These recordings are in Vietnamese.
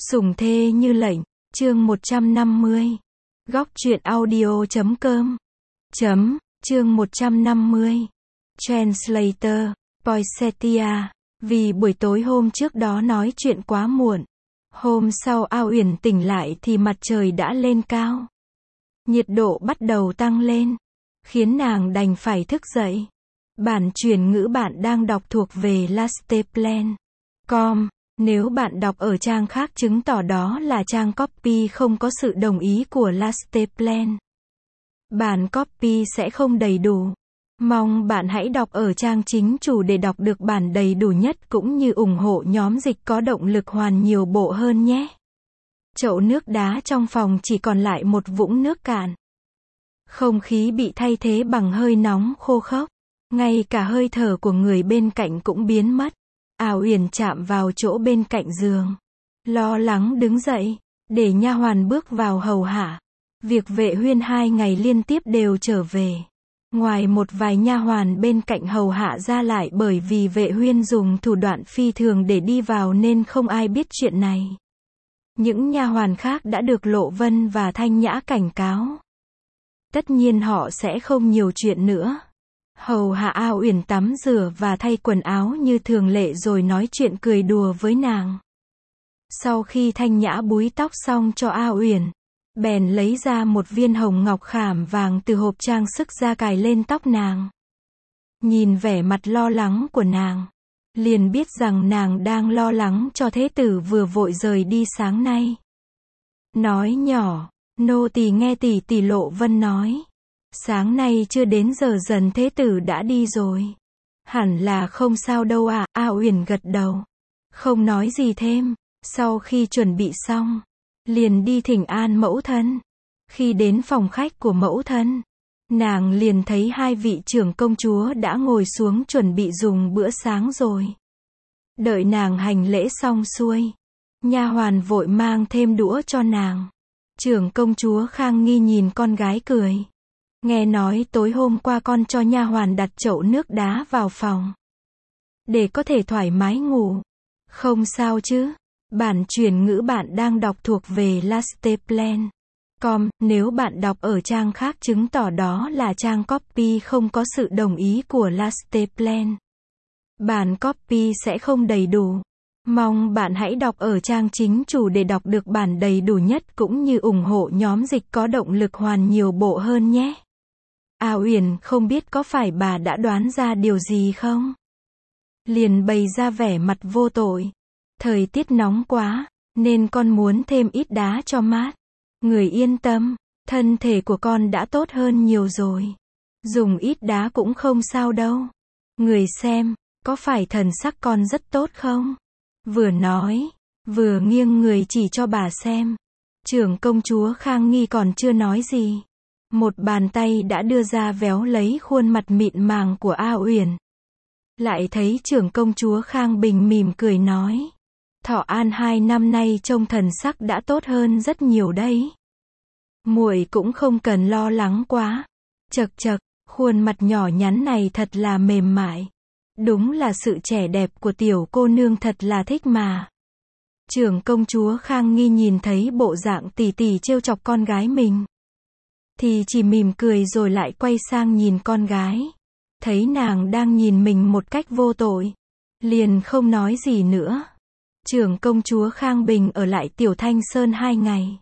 Sủng thê như lệnh, chương 150. Góc truyện audio.com. Chương 150. Translator, Poinsettia. Vì buổi tối hôm trước đó nói chuyện quá muộn. Hôm sau Ao Uyển tỉnh lại thì mặt trời đã lên cao. Nhiệt độ bắt đầu tăng lên, khiến nàng đành phải thức dậy. Bản chuyển ngữ bạn đang đọc thuộc về lasteplan.com. Nếu bạn đọc ở trang khác chứng tỏ đó là trang copy không có sự đồng ý của Lasteplan. Bản copy sẽ không đầy đủ. Mong bạn hãy đọc ở trang chính chủ để đọc được bản đầy đủ nhất cũng như ủng hộ nhóm dịch có động lực hoàn nhiều bộ hơn nhé. Chậu nước đá trong phòng chỉ còn lại một vũng nước cạn. Không khí bị thay thế bằng hơi nóng khô khốc. Ngay cả hơi thở của người bên cạnh cũng biến mất. Ao Uyển chạm vào chỗ bên cạnh giường, lo lắng đứng dậy, để nha hoàn bước vào hầu hạ. Việc Vệ Huyên 2 ngày liên tiếp đều trở về. Ngoài một vài nha hoàn bên cạnh hầu hạ ra lại bởi vì Vệ Huyên dùng thủ đoạn phi thường để đi vào nên không ai biết chuyện này. Những nha hoàn khác đã được Lộ Vân và Thanh Nhã cảnh cáo. Tất nhiên họ sẽ không nhiều chuyện nữa. Hầu hạ Ao Uyển tắm rửa và thay quần áo như thường lệ rồi nói chuyện cười đùa với nàng. Sau khi Thanh Nhã búi tóc xong cho Ao Uyển, bèn lấy ra một viên hồng ngọc khảm vàng từ hộp trang sức ra cài lên tóc nàng. Nhìn vẻ mặt lo lắng của nàng, liền biết rằng nàng đang lo lắng cho thế tử vừa vội rời đi sáng nay. Nói nhỏ, nô tỳ nghe tỷ tỷ Lộ Vân nói. Sáng nay chưa đến giờ dần thế tử đã đi rồi. Hẳn là không sao đâu à, Ao Uyển gật đầu. Không nói gì thêm, sau khi chuẩn bị xong, liền đi thỉnh an mẫu thân. Khi đến phòng khách của mẫu thân, nàng liền thấy hai vị trưởng công chúa đã ngồi xuống chuẩn bị dùng bữa sáng rồi. Đợi nàng hành lễ xong xuôi, nha hoàn vội mang thêm đũa cho nàng. Trưởng công chúa Khang Nghi nhìn con gái cười. Nghe nói tối hôm qua con cho nha hoàn đặt chậu nước đá vào phòng, để có thể thoải mái ngủ. Không sao chứ? Bản chuyển ngữ bạn đang đọc thuộc về Lasteplan.com. Nếu bạn đọc ở trang khác chứng tỏ đó là trang copy không có sự đồng ý của Lasteplan. Bản copy sẽ không đầy đủ. Mong bạn hãy đọc ở trang chính chủ để đọc được bản đầy đủ nhất cũng như ủng hộ nhóm dịch có động lực hoàn nhiều bộ hơn nhé. Ao Uyển không biết có phải bà đã đoán ra điều gì không? Liền bày ra vẻ mặt vô tội. Thời tiết nóng quá, nên con muốn thêm ít đá cho mát. Người yên tâm, thân thể của con đã tốt hơn nhiều rồi. Dùng ít đá cũng không sao đâu. Người xem, có phải thần sắc con rất tốt không? Vừa nói, vừa nghiêng người chỉ cho bà xem. Trưởng công chúa Khang Nghi còn chưa nói gì. Một bàn tay đã đưa ra véo lấy khuôn mặt mịn màng của Ao Uyển. Lại thấy trưởng công chúa Khang Bình mỉm cười nói. Thọ An 2 năm nay trông thần sắc đã tốt hơn rất nhiều đấy. Muội cũng không cần lo lắng quá. Chậc chậc, khuôn mặt nhỏ nhắn này thật là mềm mại. Đúng là sự trẻ đẹp của tiểu cô nương thật là thích mà. Trưởng công chúa Khang Nghi nhìn thấy bộ dạng tỉ tỉ trêu chọc con gái mình, thì chỉ mỉm cười rồi lại quay sang nhìn con gái. Thấy nàng đang nhìn mình một cách vô tội, liền không nói gì nữa. Trưởng công chúa Khang Bình ở lại Tiểu Thanh Sơn 2 ngày.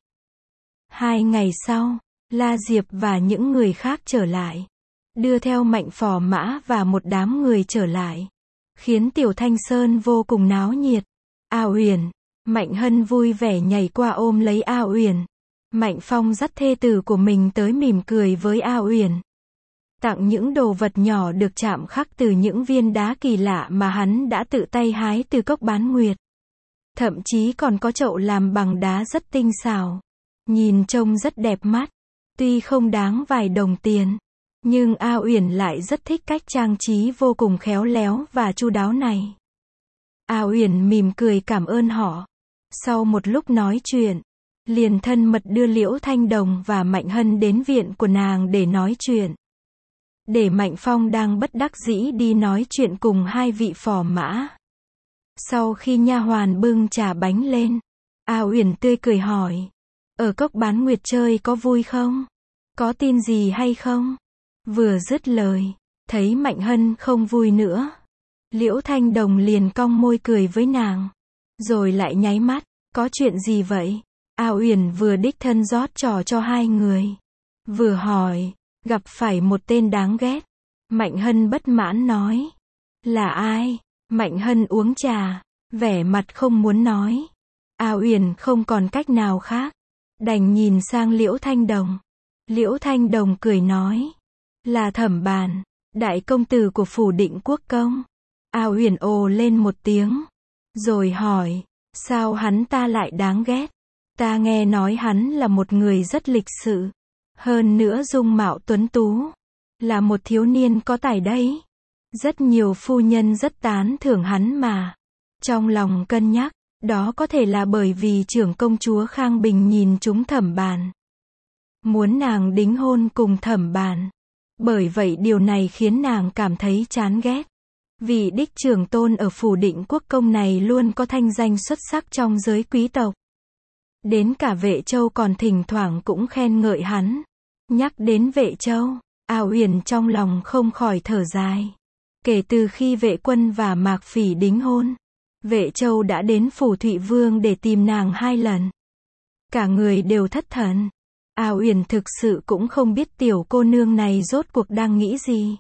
2 ngày sau, La Diệp và những người khác trở lại, đưa theo Mạnh Phò Mã và một đám người trở lại, khiến Tiểu Thanh Sơn vô cùng náo nhiệt. Ao Uyển, Mạnh Hân vui vẻ nhảy qua ôm lấy Ao Uyển. Mạnh Phong dắt thê tử của mình tới mỉm cười với Ao Uyển. Tặng những đồ vật nhỏ được chạm khắc từ những viên đá kỳ lạ mà hắn đã tự tay hái từ cốc bán nguyệt. Thậm chí còn có chậu làm bằng đá rất tinh xảo. Nhìn trông rất đẹp mắt. Tuy không đáng vài đồng tiền, nhưng Ao Uyển lại rất thích cách trang trí vô cùng khéo léo và chu đáo này. Ao Uyển mỉm cười cảm ơn họ. Sau một lúc nói chuyện, liền thân mật đưa Liễu Thanh Đồng và Mạnh Hân đến viện của nàng để nói chuyện. Để Mạnh Phong đang bất đắc dĩ đi nói chuyện cùng hai vị phò mã. Sau khi nha hoàn bưng trà bánh lên, A Uyển tươi cười hỏi. Ở cốc bán nguyệt chơi có vui không? Có tin gì hay không? Vừa dứt lời, thấy Mạnh Hân không vui nữa. Liễu Thanh Đồng liền cong môi cười với nàng. Rồi lại nháy mắt, có chuyện gì vậy? A Uyển vừa đích thân rót trò cho hai người. Vừa hỏi, gặp phải một tên đáng ghét. Mạnh Hân bất mãn nói. Là ai? Mạnh Hân uống trà, vẻ mặt không muốn nói. A Uyển không còn cách nào khác, đành nhìn sang Liễu Thanh Đồng. Liễu Thanh Đồng cười nói. Là Thẩm Bàn, đại công tử của phủ Định Quốc công. A Uyển ồ lên một tiếng, rồi hỏi, sao hắn ta lại đáng ghét? Ta nghe nói hắn là một người rất lịch sự, hơn nữa dung mạo tuấn tú, là một thiếu niên có tài đấy. Rất nhiều phu nhân rất tán thưởng hắn mà. Trong lòng cân nhắc, đó có thể là bởi vì trưởng công chúa Khang Bình nhìn trúng Thẩm Bàn, muốn nàng đính hôn cùng Thẩm Bàn. Bởi vậy điều này khiến nàng cảm thấy chán ghét. Vị đích trưởng tôn ở phủ Định Quốc công này luôn có thanh danh xuất sắc trong giới quý tộc. Đến cả Vệ Châu còn thỉnh thoảng cũng khen ngợi hắn. Nhắc đến Vệ Châu, A Uyển trong lòng không khỏi thở dài. Kể từ khi Vệ Quân và Mạc Phỉ đính hôn, Vệ Châu đã đến phủ Thụy Vương để tìm nàng 2 lần. Cả người đều thất thần. A Uyển thực sự cũng không biết tiểu cô nương này rốt cuộc đang nghĩ gì.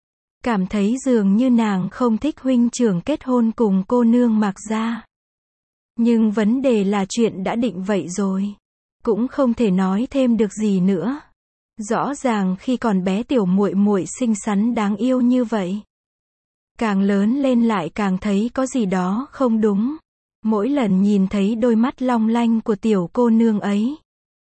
Cảm thấy dường như nàng không thích huynh trưởng kết hôn cùng cô nương Mạc gia. Nhưng vấn đề là chuyện đã định vậy rồi, cũng không thể nói thêm được gì nữa. Rõ ràng khi còn bé tiểu muội muội xinh xắn đáng yêu như vậy, càng lớn lên lại càng thấy có gì đó không đúng. Mỗi lần nhìn thấy đôi mắt long lanh của tiểu cô nương ấy,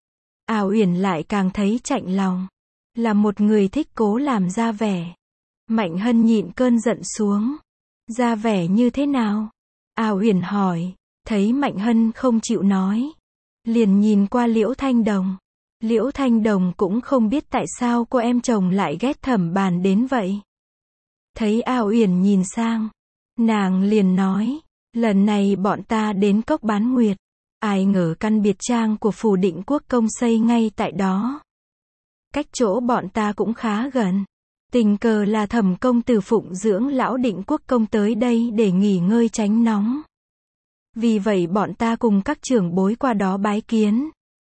A Uyển lại càng thấy chạnh lòng. Là một người thích cố làm ra vẻ. Mạnh Hân nhịn cơn giận xuống. Ra vẻ như thế nào? A Uyển hỏi. Thấy Mạnh Hân không chịu nói, liền nhìn qua Liễu Thanh Đồng. Liễu Thanh Đồng cũng không biết tại sao cô em chồng lại ghét Thẩm Bàn đến vậy. Thấy A Uyển nhìn sang, nàng liền nói, lần này bọn ta đến cốc bán nguyệt. Ai ngờ căn biệt trang của phủ Định Quốc công xây ngay tại đó. Cách chỗ bọn ta cũng khá gần. Tình cờ là Thẩm công tử phụng dưỡng lão Định Quốc công tới đây để nghỉ ngơi tránh nóng. Vì vậy bọn ta cùng các trưởng bối qua đó bái kiến.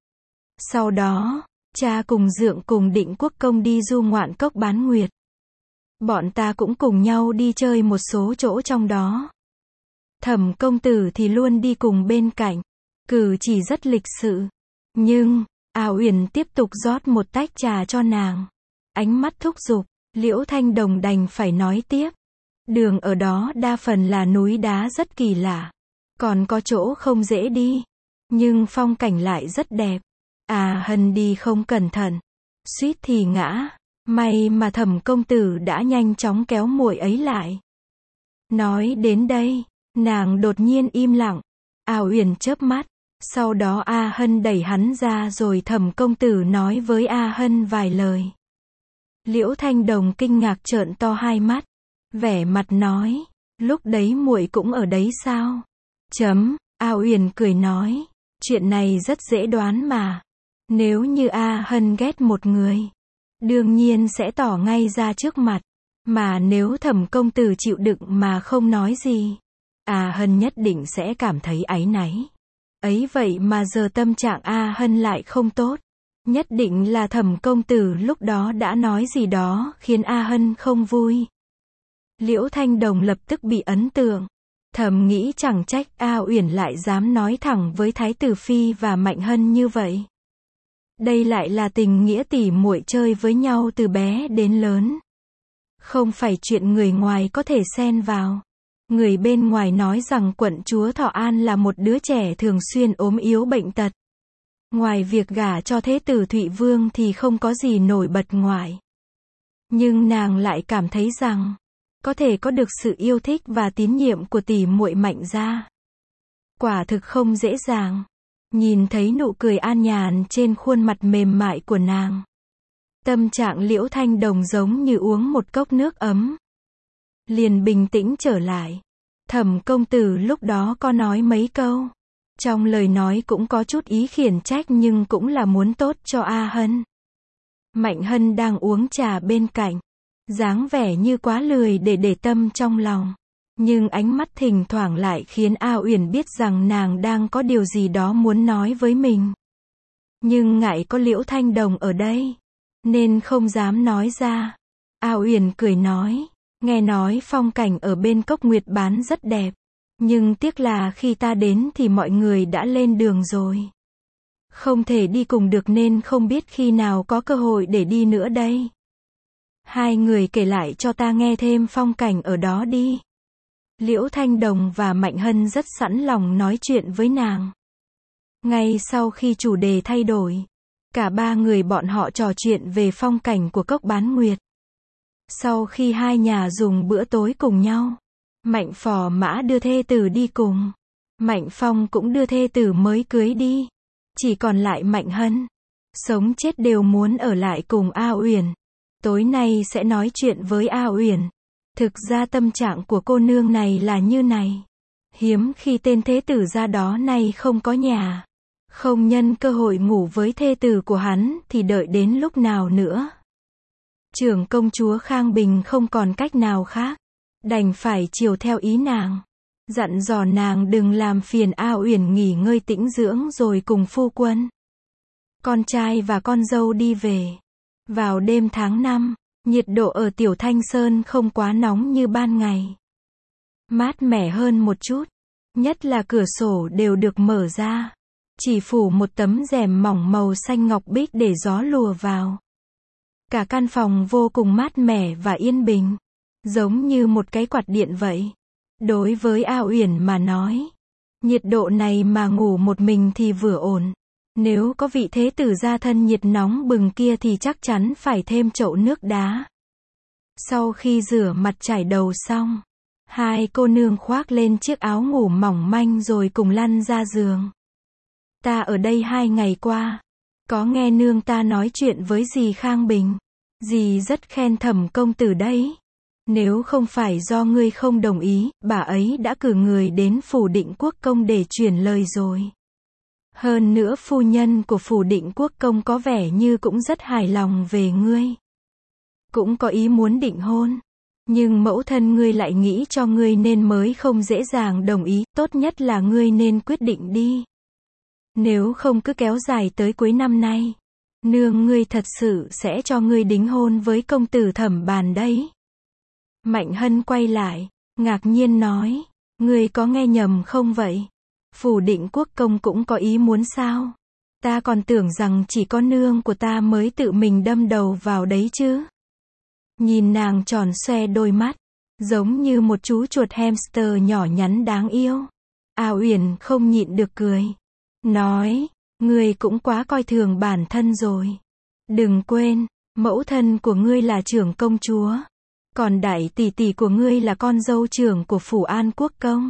Sau đó, cha cùng dượng cùng Định Quốc công đi du ngoạn cốc bán nguyệt. Bọn ta cũng cùng nhau đi chơi một số chỗ trong đó. Thẩm công tử thì luôn đi cùng bên cạnh, cử chỉ rất lịch sự. Nhưng, A Uyển tiếp tục rót một tách trà cho nàng. Ánh mắt thúc giục, Liễu Thanh Đồng đành phải nói tiếp. Đường ở đó đa phần là núi đá rất kỳ lạ. Còn có chỗ không dễ đi, nhưng phong cảnh lại rất đẹp. Hân đi không cẩn thận, suýt thì ngã. May mà Thẩm công tử đã nhanh chóng kéo muội ấy lại. Nói đến đây, nàng đột nhiên im lặng. A Uyển chớp mắt, sau đó A Hân đẩy hắn ra rồi Thẩm công tử nói với A Hân vài lời. Liễu Thanh Đồng kinh ngạc trợn to hai mắt, vẻ mặt nói, lúc đấy muội cũng ở đấy sao? A Uyển cười nói, chuyện này rất dễ đoán mà. Nếu như A Hân ghét một người, đương nhiên sẽ tỏ ngay ra trước mặt. Mà nếu Thẩm công tử chịu đựng mà không nói gì, A Hân nhất định sẽ cảm thấy áy náy. Ấy vậy mà giờ tâm trạng A Hân lại không tốt. Nhất định là Thẩm công tử lúc đó đã nói gì đó khiến A Hân không vui. Liễu Thanh Đồng lập tức bị ấn tượng. Thầm nghĩ chẳng trách A Uyển lại dám nói thẳng với Thái tử Phi và Mạnh Hân như vậy. Đây lại là tình nghĩa tỉ muội chơi với nhau từ bé đến lớn. Không phải chuyện người ngoài có thể xen vào. Người bên ngoài nói rằng quận chúa Thọ An là một đứa trẻ thường xuyên ốm yếu bệnh tật. Ngoài việc gả cho thế tử Thụy Vương thì không có gì nổi bật ngoại. Nhưng nàng lại cảm thấy rằng, có thể có được sự yêu thích và tín nhiệm của tỷ muội Mạnh gia. Quả thực không dễ dàng. Nhìn thấy nụ cười an nhàn trên khuôn mặt mềm mại của nàng, tâm trạng Liễu Thanh Đồng giống như uống một cốc nước ấm. Liền bình tĩnh trở lại. Thẩm công tử lúc đó có nói mấy câu. Trong lời nói cũng có chút ý khiển trách nhưng cũng là muốn tốt cho A Hân. Mạnh Hân đang uống trà bên cạnh, dáng vẻ như quá lười để để tâm trong lòng. Nhưng ánh mắt thỉnh thoảng lại khiến A Uyển biết rằng nàng đang có điều gì đó muốn nói với mình. Nhưng ngại có Liễu Thanh Đồng ở đây, nên không dám nói ra. A Uyển cười nói, nghe nói phong cảnh ở bên Cốc Nguyệt Bán rất đẹp. Nhưng tiếc là khi ta đến thì mọi người đã lên đường rồi. Không thể đi cùng được nên không biết khi nào có cơ hội để đi nữa đây. Hai người kể lại cho ta nghe thêm phong cảnh ở đó đi. Liễu Thanh Đồng và Mạnh Hân rất sẵn lòng nói chuyện với nàng. Ngay sau khi chủ đề thay đổi, cả ba người bọn họ trò chuyện về phong cảnh của Cốc Bán Nguyệt. Sau khi hai nhà dùng bữa tối cùng nhau, Mạnh Phò Mã đưa thê tử đi cùng. Mạnh Phong cũng đưa thê tử mới cưới đi. Chỉ còn lại Mạnh Hân. Sống chết đều muốn ở lại cùng A Uyển. Tối nay sẽ nói chuyện với A Uyển. Thực ra tâm trạng của cô nương này là như này. Hiếm khi tên thế tử gia đó nay không có nhà. Không nhân cơ hội ngủ với thê tử của hắn thì đợi đến lúc nào nữa. Trưởng công chúa Khang Bình không còn cách nào khác. Đành phải chiều theo ý nàng. Dặn dò nàng đừng làm phiền A Uyển nghỉ ngơi tĩnh dưỡng rồi cùng phu quân, con trai và con dâu đi về. Vào đêm tháng 5, nhiệt độ ở Tiểu Thanh Sơn không quá nóng như ban ngày. Mát mẻ hơn một chút. Nhất là cửa sổ đều được mở ra. Chỉ phủ một tấm rèm mỏng màu xanh ngọc bích để gió lùa vào. Cả căn phòng vô cùng mát mẻ và yên bình. Giống như một cái quạt điện vậy. Đối với A Uyển mà nói, nhiệt độ này mà ngủ một mình thì vừa ổn. Nếu có vị thế tử gia thân nhiệt nóng bừng kia thì chắc chắn phải thêm chậu nước đá. Sau khi rửa mặt chải đầu xong, hai cô nương khoác lên chiếc áo ngủ mỏng manh rồi cùng lăn ra giường. Ta ở đây 2 ngày qua, có nghe nương ta nói chuyện với dì Khang Bình. Dì rất khen Thẩm công tử đấy. Nếu không phải do ngươi không đồng ý, bà ấy đã cử người đến phủ Định Quốc công để truyền lời rồi. Hơn nữa phu nhân của phủ Định Quốc công có vẻ như cũng rất hài lòng về ngươi. Cũng có ý muốn định hôn. Nhưng mẫu thân ngươi lại nghĩ cho ngươi nên mới không dễ dàng đồng ý, tốt nhất là ngươi nên quyết định đi. Nếu không cứ kéo dài tới cuối năm nay, nương ngươi thật sự sẽ cho ngươi đính hôn với công tử Thẩm Bàn đấy. Mạnh Hân quay lại, ngạc nhiên nói, ngươi có nghe nhầm không vậy? Phủ Định Quốc công cũng có ý muốn sao? Ta còn tưởng rằng chỉ có nương của ta mới tự mình đâm đầu vào đấy chứ. Nhìn nàng tròn xoe đôi mắt, giống như một chú chuột hamster nhỏ nhắn đáng yêu. A Uyển không nhịn được cười. Nói, ngươi cũng quá coi thường bản thân rồi. Đừng quên, mẫu thân của ngươi là trưởng công chúa. Còn đại tỷ tỷ của ngươi là con dâu trưởng của phủ An Quốc công.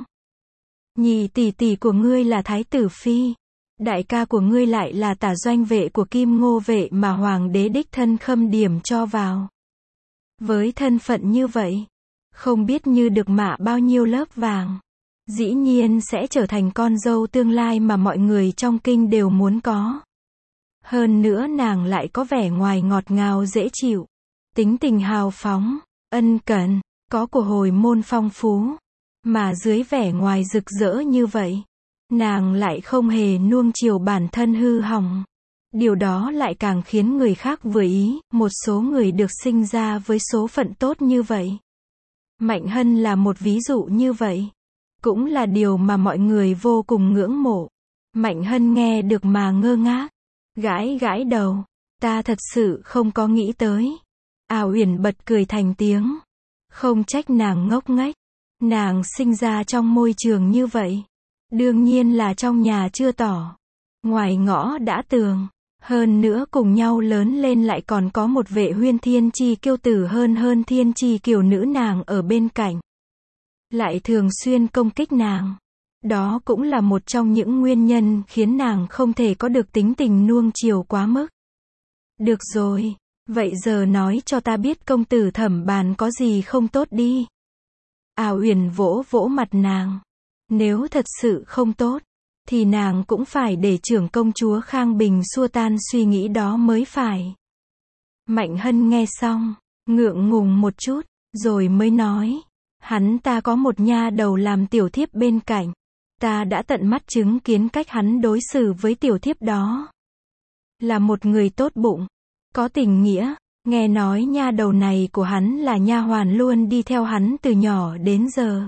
Nhị tỷ tỷ của ngươi là thái tử phi. Đại ca của ngươi lại là tả doanh vệ của Kim Ngô vệ mà hoàng đế đích thân khâm điểm cho vào. Với thân phận như vậy, không biết như được mạ bao nhiêu lớp vàng. Dĩ nhiên sẽ trở thành con dâu tương lai mà mọi người trong kinh đều muốn có. Hơn nữa nàng lại có vẻ ngoài ngọt ngào dễ chịu, tính tình hào phóng, ân cần, có của hồi môn phong phú. Mà dưới vẻ ngoài rực rỡ như vậy, nàng lại không hề nuông chiều bản thân hư hỏng. Điều đó lại càng khiến người khác vừa ý, một số người được sinh ra với số phận tốt như vậy. Mạnh Hân là một ví dụ như vậy. Cũng là điều mà mọi người vô cùng ngưỡng mộ. Mạnh Hân nghe được mà ngơ ngác. Gãi gãi đầu. Ta thật sự không có nghĩ tới. A Uyển bật cười thành tiếng. Không trách nàng ngốc nghếch. Nàng sinh ra trong môi trường như vậy. Đương nhiên là trong nhà chưa tỏ. Ngoài ngõ đã tường. Hơn nữa cùng nhau lớn lên lại còn có một vệ huyên thiên chi kiêu tử hơn thiên chi kiều nữ nàng ở bên cạnh. Lại thường xuyên công kích nàng. Đó cũng là một trong những nguyên nhân khiến nàng không thể có được tính tình nuông chiều quá mức. Được rồi, vậy giờ nói cho ta biết công tử Thẩm Bàn có gì không tốt đi. A Uyển vỗ vỗ mặt nàng. Nếu thật sự không tốt, thì nàng cũng phải để trưởng công chúa Khang Bình xua tan suy nghĩ đó mới phải. Mạnh Hân nghe xong, ngượng ngùng một chút, rồi mới nói, hắn ta có một nha đầu làm tiểu thiếp bên cạnh. Ta đã tận mắt chứng kiến cách hắn đối xử với tiểu thiếp đó. Là một người tốt bụng, có tình nghĩa, nghe nói nha đầu này của hắn là nha hoàn luôn đi theo hắn từ nhỏ đến giờ.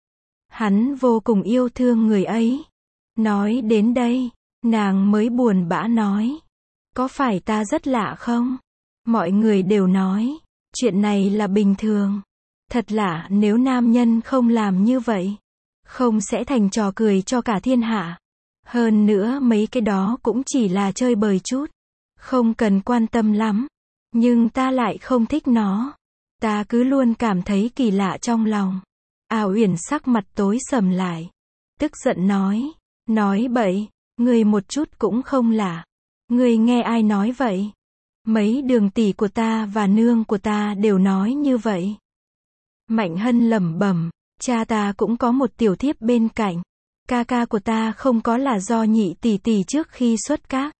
Hắn vô cùng yêu thương người ấy. Nói đến đây, nàng mới buồn bã nói, có phải ta rất lạ không? Mọi người đều nói, chuyện này là bình thường. Thật lạ nếu nam nhân không làm như vậy, không sẽ thành trò cười cho cả thiên hạ. Hơn nữa mấy cái đó cũng chỉ là chơi bời chút, không cần quan tâm lắm. Nhưng ta lại không thích nó. Ta cứ luôn cảm thấy kỳ lạ trong lòng. A Uyển sắc mặt tối sầm lại, tức giận nói bậy, ngươi một chút cũng không lạ. Ngươi nghe ai nói vậy? Mấy đường tỷ của ta và nương của ta đều nói như vậy. Mạnh Hân lẩm bẩm, cha ta cũng có một tiểu thiếp bên cạnh. Ca ca của ta không có là do nhị tỷ tỷ trước khi xuất các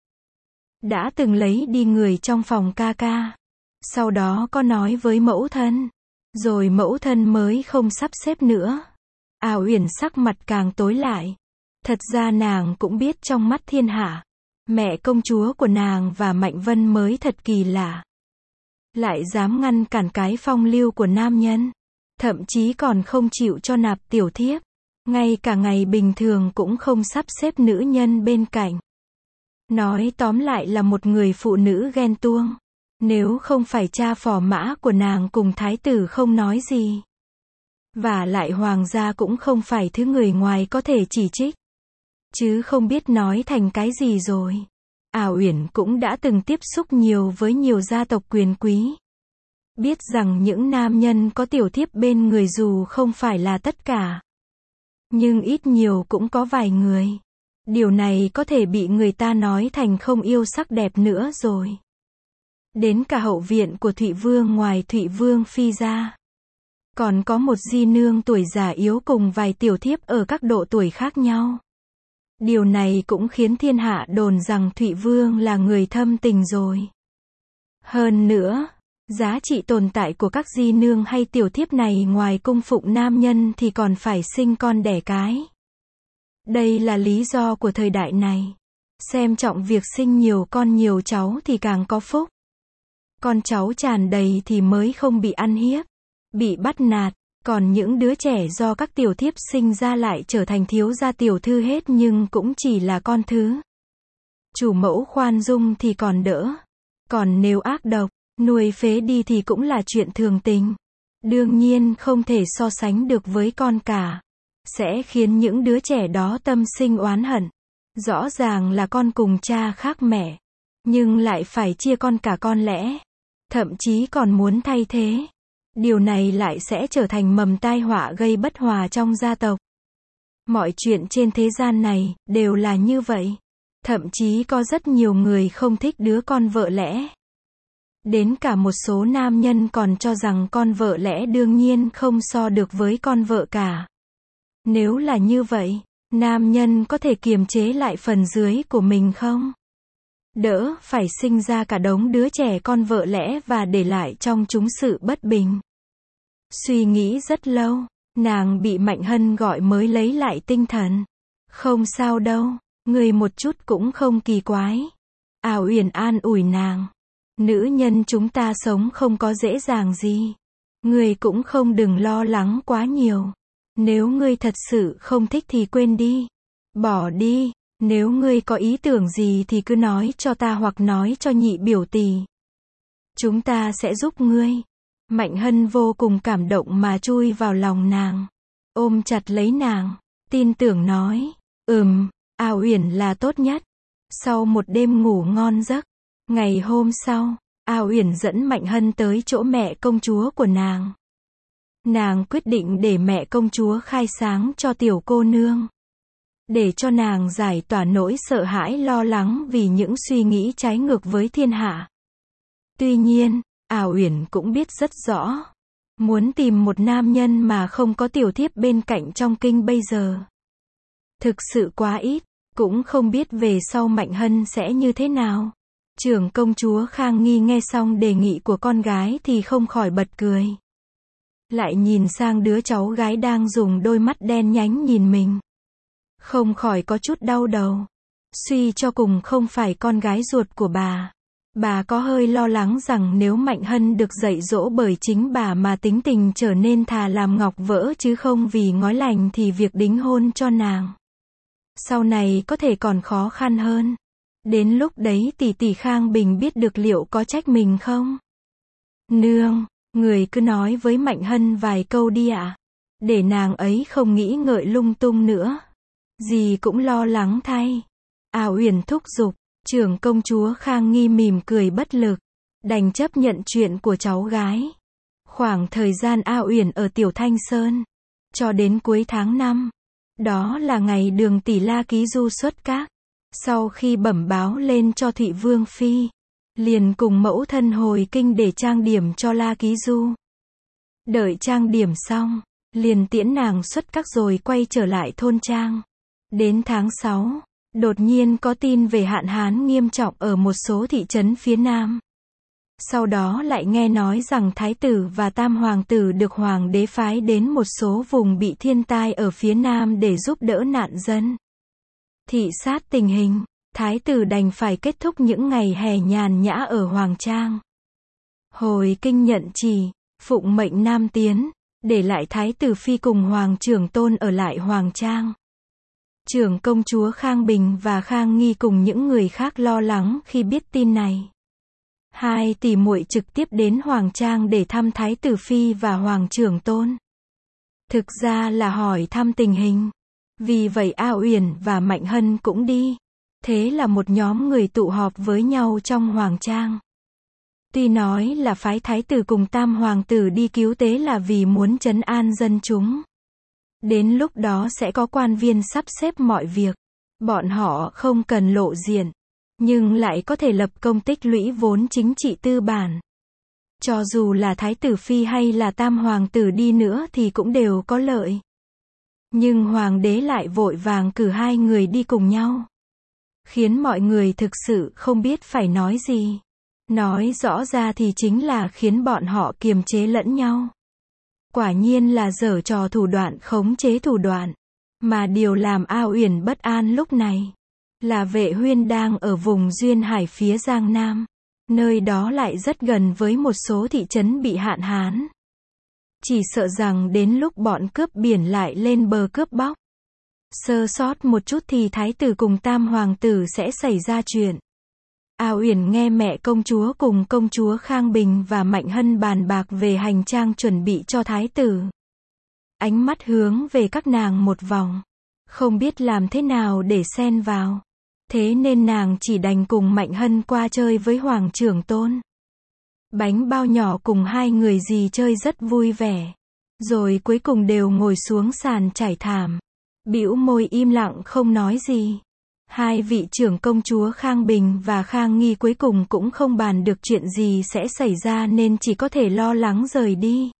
đã từng lấy đi người trong phòng ca ca. Sau đó có nói với mẫu thân, rồi mẫu thân mới không sắp xếp nữa. A Uyển sắc mặt càng tối lại. Thật ra nàng cũng biết trong mắt thiên hạ, mẹ công chúa của nàng và Mạnh Vân mới thật kỳ lạ. Lại dám ngăn cản cái phong lưu của nam nhân. Thậm chí còn không chịu cho nạp tiểu thiếp. Ngay cả ngày bình thường cũng không sắp xếp nữ nhân bên cạnh. Nói tóm lại là một người phụ nữ ghen tuông. Nếu không phải cha phò mã của nàng cùng thái tử không nói gì. Và lại hoàng gia cũng không phải thứ người ngoài có thể chỉ trích. Chứ không biết nói thành cái gì rồi. A Uyển cũng đã từng tiếp xúc nhiều với nhiều gia tộc quyền quý. Biết rằng những nam nhân có tiểu thiếp bên người dù không phải là tất cả, nhưng ít nhiều cũng có vài người. Điều này có thể bị người ta nói thành không yêu sắc đẹp nữa rồi. Đến cả hậu viện của Thụy Vương ngoài Thụy Vương phi ra, còn có một di nương tuổi già yếu cùng vài tiểu thiếp ở các độ tuổi khác nhau. Điều này cũng khiến thiên hạ đồn rằng Thụy Vương là người thâm tình rồi. Hơn nữa, giá trị tồn tại của các di nương hay tiểu thiếp này ngoài cung phụng nam nhân thì còn phải sinh con đẻ cái. Đây là lý do của thời đại này. Xem trọng việc sinh nhiều con nhiều cháu thì càng có phúc. Con cháu tràn đầy thì mới không bị ăn hiếp, bị bắt nạt. Còn những đứa trẻ do các tiểu thiếp sinh ra lại trở thành thiếu gia tiểu thư hết nhưng cũng chỉ là con thứ. Chủ mẫu khoan dung thì còn đỡ. Còn nếu ác độc, nuôi phế đi thì cũng là chuyện thường tình. Đương nhiên không thể so sánh được với con cả. Sẽ khiến những đứa trẻ đó tâm sinh oán hận. Rõ ràng là con cùng cha khác mẹ, nhưng lại phải chia con cả con lẽ. Thậm chí còn muốn thay thế. Điều này lại sẽ trở thành mầm tai họa gây bất hòa trong gia tộc. Mọi chuyện trên thế gian này đều là như vậy. Thậm chí có rất nhiều người không thích đứa con vợ lẽ. Đến cả một số nam nhân còn cho rằng con vợ lẽ đương nhiên không so được với con vợ cả. Nếu là như vậy, nam nhân có thể kiềm chế lại phần dưới của mình không? Đỡ phải sinh ra cả đống đứa trẻ con vợ lẽ và để lại trong chúng sự bất bình. Suy nghĩ rất lâu, nàng bị Mạnh Hân gọi mới lấy lại tinh thần. Không sao đâu, người một chút cũng không kỳ quái. A Uyển an ủi nàng. Nữ nhân chúng ta sống không có dễ dàng gì. Ngươi cũng không đừng lo lắng quá nhiều. Nếu ngươi thật sự không thích thì quên đi. Bỏ đi. Nếu ngươi có ý tưởng gì thì cứ nói cho ta hoặc nói cho nhị biểu tỷ. Chúng ta sẽ giúp ngươi. Mạnh Hân vô cùng cảm động mà chui vào lòng nàng. Ôm chặt lấy nàng. Tin tưởng nói. A Uyển là tốt nhất. Sau một đêm ngủ ngon giấc. Ngày hôm sau, A Uyển dẫn Mạnh Hân tới chỗ mẹ công chúa của nàng. Nàng quyết định để mẹ công chúa khai sáng cho tiểu cô nương. Để cho nàng giải tỏa nỗi sợ hãi lo lắng vì những suy nghĩ trái ngược với thiên hạ. Tuy nhiên, A Uyển cũng biết rất rõ. Muốn tìm một nam nhân mà không có tiểu thiếp bên cạnh trong kinh bây giờ. Thực sự quá ít. Cũng không biết về sau Mạnh Hân sẽ như thế nào. Trưởng công chúa Khang Nghi nghe xong đề nghị của con gái thì không khỏi bật cười. Lại nhìn sang đứa cháu gái đang dùng đôi mắt đen nhánh nhìn mình. Không khỏi có chút đau đầu. Suy cho cùng không phải con gái ruột của bà. Bà có hơi lo lắng rằng nếu Mạnh Hân được dạy dỗ bởi chính bà mà tính tình trở nên thà làm ngọc vỡ chứ không vì ngói lành thì việc đính hôn cho nàng sau này có thể còn khó khăn hơn. Đến lúc đấy tỷ tỷ Khang Bình biết được liệu có trách mình không? Nương, người cứ nói với Mạnh Hân vài câu đi ạ. Để nàng ấy không nghĩ ngợi lung tung nữa. Dì cũng lo lắng thay. A Uyển thúc giục. Trưởng công chúa Khang Nghi mỉm cười bất lực. Đành chấp nhận chuyện của cháu gái. Khoảng thời gian A Uyển ở Tiểu Thanh Sơn. Cho đến cuối tháng 5. Đó là ngày Đường tỷ La Ký Du xuất các. Sau khi bẩm báo lên cho Thụy Vương Phi, liền cùng mẫu thân hồi kinh để trang điểm cho La Ký Du. Đợi trang điểm xong, liền tiễn nàng xuất các rồi quay trở lại thôn trang. Đến tháng 6, đột nhiên có tin về hạn hán nghiêm trọng ở một số thị trấn phía Nam. Sau đó lại nghe nói rằng Thái tử và Tam Hoàng tử được Hoàng đế phái đến một số vùng bị thiên tai ở phía Nam để giúp đỡ nạn dân. Thị sát tình hình, Thái tử đành phải kết thúc những ngày hè nhàn nhã ở Hoàng Trang. Hồi kinh nhận chỉ, phụng mệnh Nam tiến, để lại Thái tử Phi cùng Hoàng trưởng tôn ở lại Hoàng Trang. Trưởng công chúa Khang Bình và Khang Nghi cùng những người khác lo lắng khi biết tin này. Hai tỷ muội trực tiếp đến Hoàng Trang để thăm Thái tử Phi và Hoàng trưởng tôn. Thực ra là hỏi thăm tình hình. Vì vậy A Uyển và Mạnh Hân cũng đi. Thế là một nhóm người tụ họp với nhau trong Hoàng Trang. Tuy nói là phái Thái tử cùng Tam Hoàng tử đi cứu tế là vì muốn trấn an dân chúng. Đến lúc đó sẽ có quan viên sắp xếp mọi việc. Bọn họ không cần lộ diện. Nhưng lại có thể lập công tích lũy vốn chính trị tư bản. Cho dù là Thái tử Phi hay là Tam Hoàng tử đi nữa thì cũng đều có lợi. Nhưng Hoàng đế lại vội vàng cử hai người đi cùng nhau. Khiến mọi người thực sự không biết phải nói gì. Nói rõ ra thì chính là khiến bọn họ kiềm chế lẫn nhau. Quả nhiên là giở trò thủ đoạn khống chế thủ đoạn. Mà điều làm A Uyển bất an lúc này là Vệ Huyên đang ở vùng duyên hải phía Giang Nam. Nơi đó lại rất gần với một số thị trấn bị hạn hán. Chỉ sợ rằng đến lúc bọn cướp biển lại lên bờ cướp bóc. Sơ sót một chút thì Thái tử cùng Tam Hoàng tử sẽ xảy ra chuyện. A Uyển nghe mẹ công chúa cùng công chúa Khang Bình và Mạnh Hân bàn bạc về hành trang chuẩn bị cho Thái tử. Ánh mắt hướng về các nàng một vòng. Không biết làm thế nào để xen vào. Thế nên nàng chỉ đành cùng Mạnh Hân qua chơi với Hoàng trưởng tôn. Bánh bao nhỏ cùng hai người dì chơi rất vui vẻ. Rồi cuối cùng đều ngồi xuống sàn trải thảm. Bĩu môi im lặng không nói gì. Hai vị trưởng công chúa Khang Bình và Khang Nghi cuối cùng cũng không bàn được chuyện gì sẽ xảy ra nên chỉ có thể lo lắng rời đi.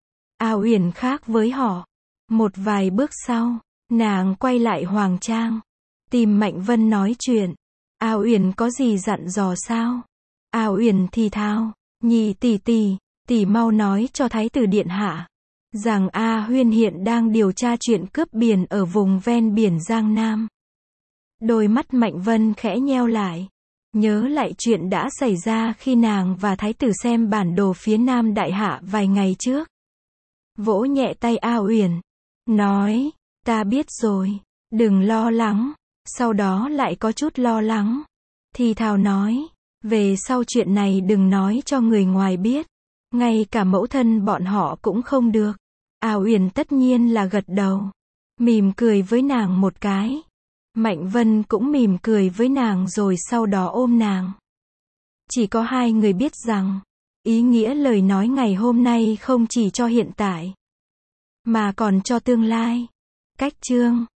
A Uyển khác với họ. Một vài bước sau, nàng quay lại Hoàng Trang. Tìm Mạnh Vân nói chuyện. A Uyển có gì dặn dò sao? A Uyển thì thào. Nhị tỷ mau nói cho Thái tử điện hạ. Rằng A Huyên hiện đang điều tra chuyện cướp biển ở vùng ven biển Giang Nam. Đôi mắt Mạnh Vân khẽ nheo lại. Nhớ lại chuyện đã xảy ra khi nàng và Thái tử xem bản đồ phía Nam Đại Hạ vài ngày trước. Vỗ nhẹ tay A Uyển. Nói, ta biết rồi, đừng lo lắng. Sau đó lại có chút lo lắng. Thì thào nói, về sau chuyện này đừng nói cho người ngoài biết. Ngay cả mẫu thân bọn họ cũng không được. A Uyển tất nhiên là gật đầu. Mỉm cười với nàng một cái. Mạnh Vân cũng mỉm cười với nàng rồi sau đó ôm nàng. Chỉ có hai người biết rằng, ý nghĩa lời nói ngày hôm nay không chỉ cho hiện tại, mà còn cho tương lai. Cách chương